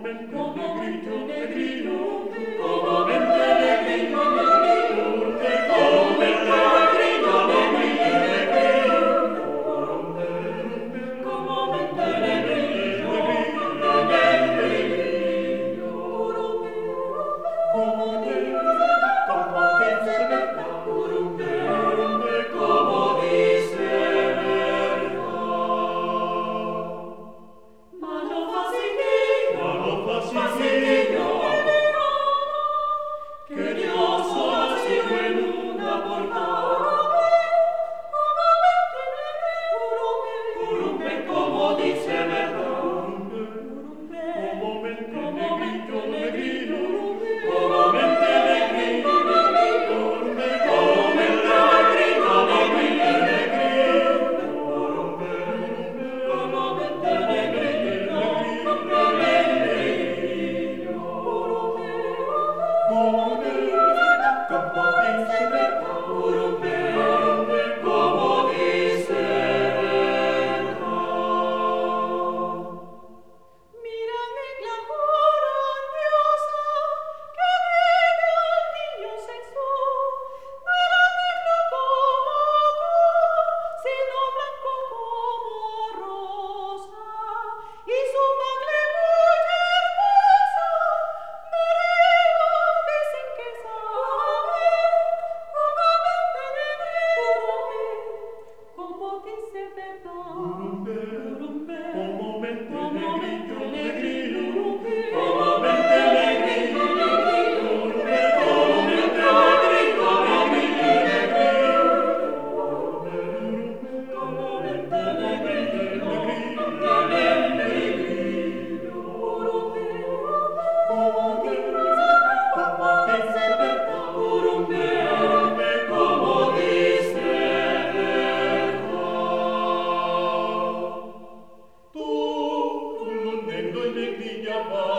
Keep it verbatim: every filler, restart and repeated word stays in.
Comamente negrillo, comamente negrillo, comamente negrillo, comamente negrillo, como dice verdad. Mano facilillo, facilillo, que Dios nació en una portada. Urumbe, como dice verdad. Comamente negrillo, comamente negrillo, comamente negrillo, comamente negrillo, comamente negrillo, como dice verdad. Mírame la grandiosa que vive al niño Jesús. No era negro como tú, sino blanco como rosa, y su madre muy hermosa, María, dicen que sabe, comamente negro, como dice verdad. Urumbe, comamente negrillo, negrillo, comamente negrillo, negrillo, comamente negrillo, negrillo, comamente negrillo, negrillo, Urumbe, como dice verdad. Tu, tu negro y negrilla va.